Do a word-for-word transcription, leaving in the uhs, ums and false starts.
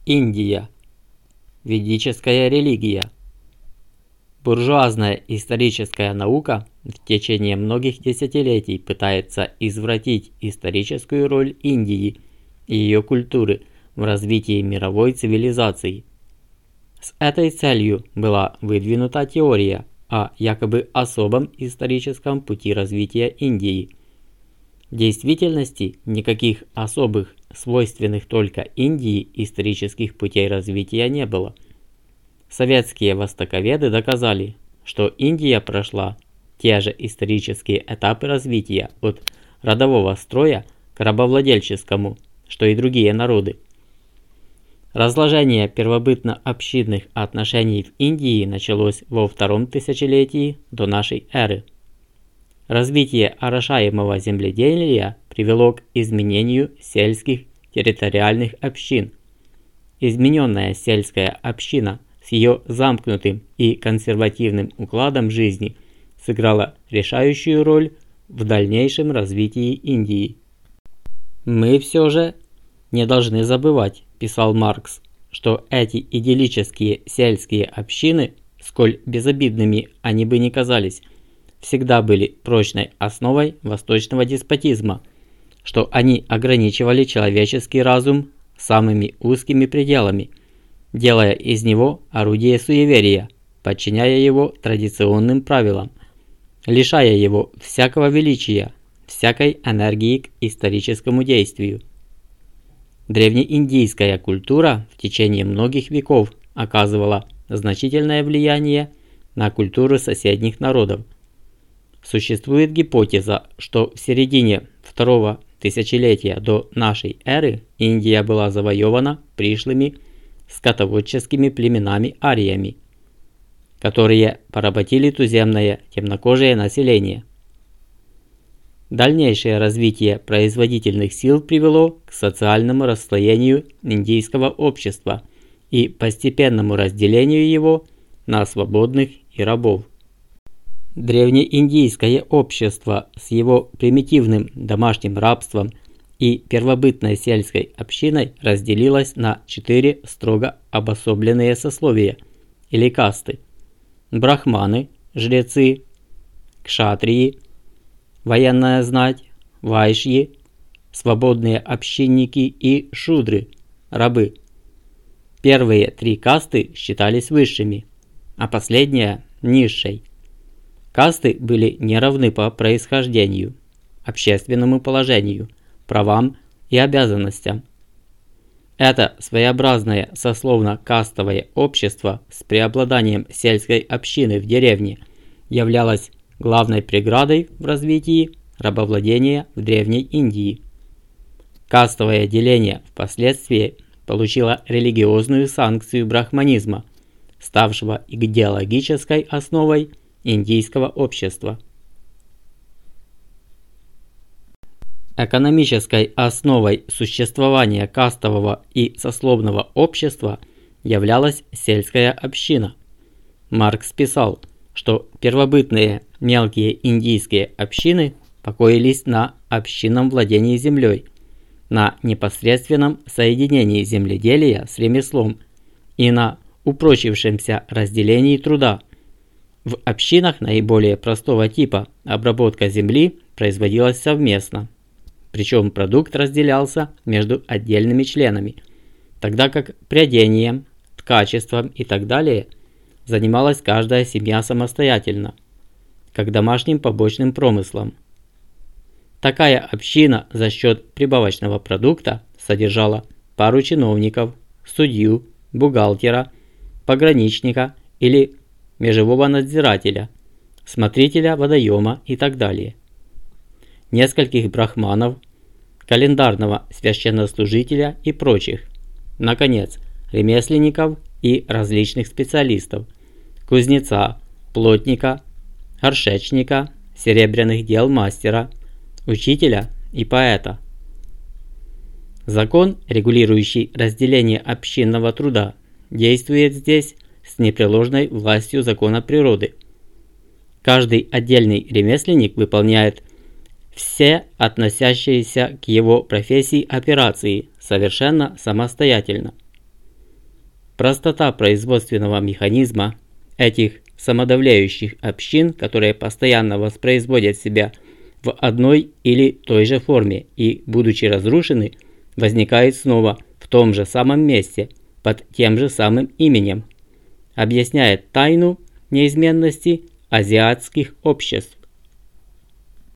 Индия. Ведическая религия. Буржуазная историческая наука в течение многих десятилетий пытается извратить историческую роль Индии и ее культуры в развитии мировой цивилизации. С этой целью была выдвинута теория о якобы особом историческом пути развития Индии. В действительности никаких особых, свойственных только Индии, исторических путей развития не было. Советские востоковеды доказали, что Индия прошла те же исторические этапы развития от родового строя к рабовладельческому, что и другие народы. Разложение первобытно-общинных отношений в Индии началось во втором тысячелетии до нашей эры. Развитие орошаемого земледелия привело к изменению сельских территориальных общин. Измененная сельская община с ее замкнутым и консервативным укладом жизни сыграла решающую роль в дальнейшем развитии Индии. «Мы все же не должны забывать, – писал Маркс, – что эти идиллические сельские общины, сколь безобидными они бы ни казались, всегда были прочной основой восточного деспотизма, что они ограничивали человеческий разум самыми узкими пределами, делая из него орудие суеверия, подчиняя его традиционным правилам, лишая его всякого величия, всякой энергии к историческому действию. Древнеиндийская культура в течение многих веков оказывала значительное влияние на культуру соседних народов. Существует гипотеза, что в середине второго тысячелетия до нашей эры Индия была завоевана пришлыми скотоводческими племенами-ариями, которые поработили туземное темнокожее население. Дальнейшее развитие производительных сил привело к социальному расслоению индийского общества и постепенному разделению его на свободных и рабов. Древнеиндийское общество с его примитивным домашним рабством и первобытной сельской общиной разделилось на четыре строго обособленные сословия или касты: брахманы, жрецы, кшатрии, военная знать, вайшьи, свободные общинники и шудры, рабы. Первые три касты считались высшими, а последняя – низшей. Касты были неравны по происхождению, общественному положению, правам и обязанностям. Это своеобразное сословно-кастовое общество с преобладанием сельской общины в деревне являлось главной преградой в развитии рабовладения в Древней Индии. Кастовое деление впоследствии получило религиозную санкцию брахманизма, ставшего идеологической основой индийского общества. Экономической основой существования кастового и сословного общества являлась сельская община. Маркс писал, что первобытные мелкие индийские общины покоились на общинном владении землей, на непосредственном соединении земледелия с ремеслом и на упрочившемся разделении труда. В общинах наиболее простого типа обработка земли производилась совместно, причем продукт разделялся между отдельными членами, тогда как прядением, ткачеством и так далее занималась каждая семья самостоятельно, как домашним побочным промыслом. Такая община за счет прибавочного продукта содержала пару чиновников, судью, бухгалтера, пограничника или межевого надзирателя, смотрителя водоема и так далее, нескольких брахманов, календарного священнослужителя и прочих, наконец, ремесленников и различных специалистов, кузнеца, плотника, горшечника, серебряных дел мастера, учителя и поэта. Закон, регулирующий разделение общинного труда, действует здесь с непреложной властью закона природы. Каждый отдельный ремесленник выполняет все относящиеся к его профессии операции совершенно самостоятельно. Простота производственного механизма этих самодавляющих общин, которые постоянно воспроизводят себя в одной или той же форме и, будучи разрушены, возникает снова в том же самом месте под тем же самым именем, объясняет тайну неизменности азиатских обществ.